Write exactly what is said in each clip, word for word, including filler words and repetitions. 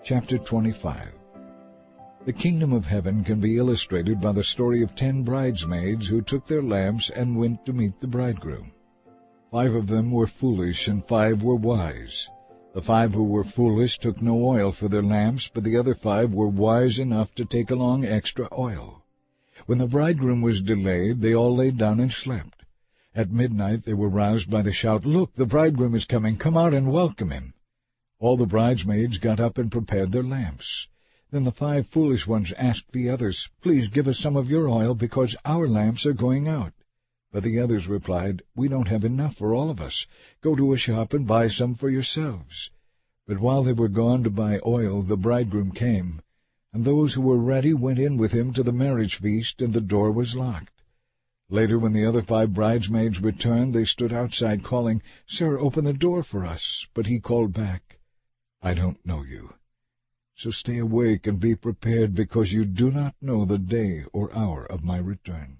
Chapter twenty-five. The kingdom of heaven can be illustrated by the story of ten bridesmaids who took their lamps and went to meet the bridegroom. Five of them were foolish and five were wise. The five who were foolish took no oil for their lamps, but the other five were wise enough to take along extra oil. When the bridegroom was delayed, they all lay down and slept. At midnight they were roused by the shout, "Look, the bridegroom is coming! Come out and welcome him!" All the bridesmaids got up and prepared their lamps. Then the five foolish ones asked the others, "Please give us some of your oil, because our lamps are going out." But the others replied, "We don't have enough for all of us. Go to a shop and buy some for yourselves." But while they were gone to buy oil, the bridegroom came, and those who were ready went in with him to the marriage feast, and the door was locked. Later, when the other five bridesmaids returned, they stood outside calling, "Sir, open the door for us." But he called back, "I don't know you. So stay awake and be prepared, because you do not know the day or hour of my return."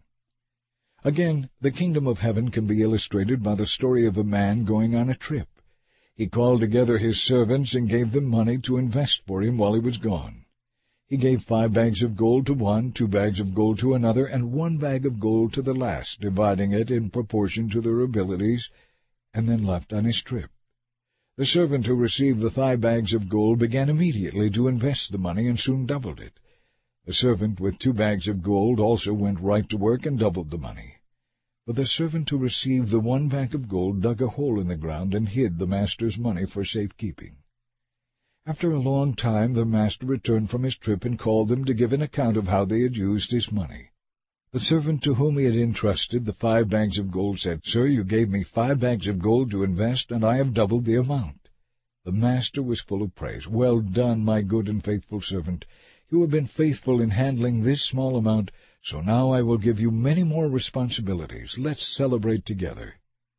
Again, the kingdom of heaven can be illustrated by the story of a man going on a trip. He called together his servants and gave them money to invest for him while he was gone. He gave five bags of gold to one, two bags of gold to another, and one bag of gold to the last, dividing it in proportion to their abilities, and then left on his trip. The servant who received the five bags of gold began immediately to invest the money and soon doubled it. The servant with two bags of gold also went right to work and doubled the money. But the servant who received the one bag of gold dug a hole in the ground and hid the master's money for safekeeping. After a long time the master returned from his trip and called them to give an account of how they had used his money. The servant to whom he had entrusted the five bags of gold said, "Sir, you gave me five bags of gold to invest, and I have doubled the amount." The master was full of praise. "Well done, my good and faithful servant. You have been faithful in handling this small amount, so now I will give you many more responsibilities. Let's celebrate together."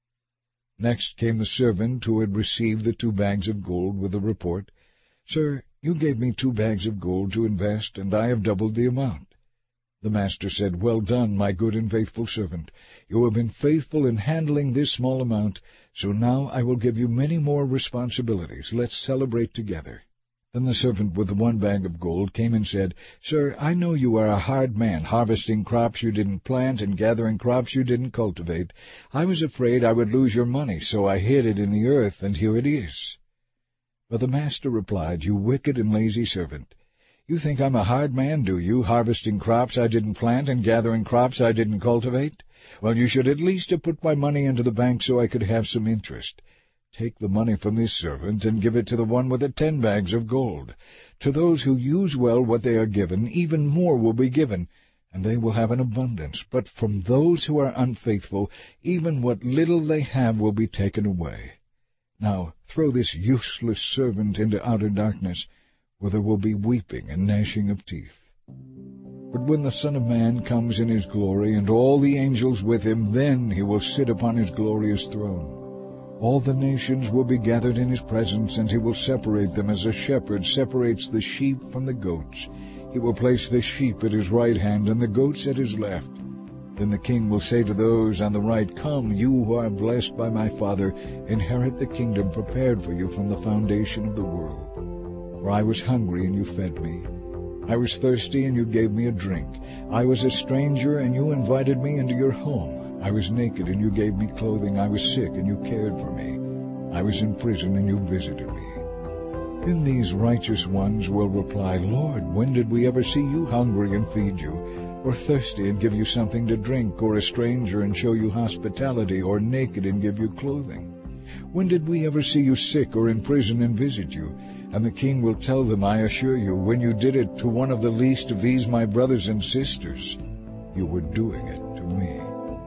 Next came the servant who had received the two bags of gold with the report, "Sir, you gave me two bags of gold to invest, and I have doubled the amount." The master said, "Well done, my good and faithful servant. You have been faithful in handling this small amount, so now I will give you many more responsibilities. Let's celebrate together." Then the servant with the one bag of gold came and said, "Sir, I know you are a hard man, harvesting crops you didn't plant and gathering crops you didn't cultivate. I was afraid I would lose your money, so I hid it in the earth, and here it is." But the master replied, "You wicked and lazy servant. You think I'm a hard man, do you, harvesting crops I didn't plant and gathering crops I didn't cultivate? Well, you should at least have put my money into the bank so I could have some interest. Take the money from this servant and give it to the one with the ten bags of gold. To those who use well what they are given, even more will be given, and they will have an abundance. But from those who are unfaithful, even what little they have will be taken away. Now throw this useless servant into outer darkness, where there will be weeping and gnashing of teeth. But when the Son of Man comes in his glory, and all the angels with him, then he will sit upon his glorious throne. All the nations will be gathered in his presence, and he will separate them as a shepherd separates the sheep from the goats. He will place the sheep at his right hand and the goats at his left. Then the king will say to those on the right, "Come, you who are blessed by my Father, inherit the kingdom prepared for you from the foundation of the world. For I was hungry, and you fed me. I was thirsty, and you gave me a drink. I was a stranger, and you invited me into your home. I was naked, and you gave me clothing. I was sick, and you cared for me. I was in prison, and you visited me." Then these righteous ones will reply, "Lord, when did we ever see you hungry and feed you, or thirsty and give you something to drink, or a stranger and show you hospitality, or naked and give you clothing? When did we ever see you sick or in prison and visit you?" And the king will tell them, "I assure you, when you did it to one of the least of these my brothers and sisters, you were doing it to me."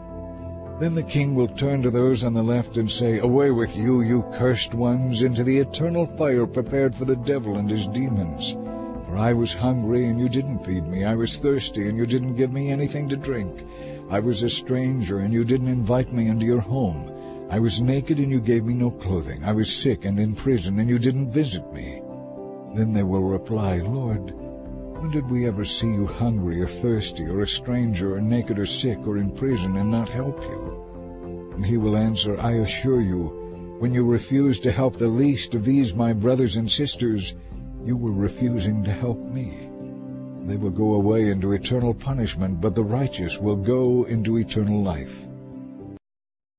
Then the king will turn to those on the left and say, "Away with you, you cursed ones, into the eternal fire prepared for the devil and his demons. For I was hungry, and you didn't feed me. I was thirsty, and you didn't give me anything to drink. I was a stranger, and you didn't invite me into your home. I was naked, and you gave me no clothing. I was sick and in prison, and you didn't visit me." Then they will reply, "Lord, when did we ever see you hungry or thirsty, or a stranger, or naked, or sick, or in prison, and not help you?" And he will answer, "I assure you, when you refused to help the least of these my brothers and sisters, You were refusing to help me. They will go away into eternal punishment, but the righteous will go into eternal life.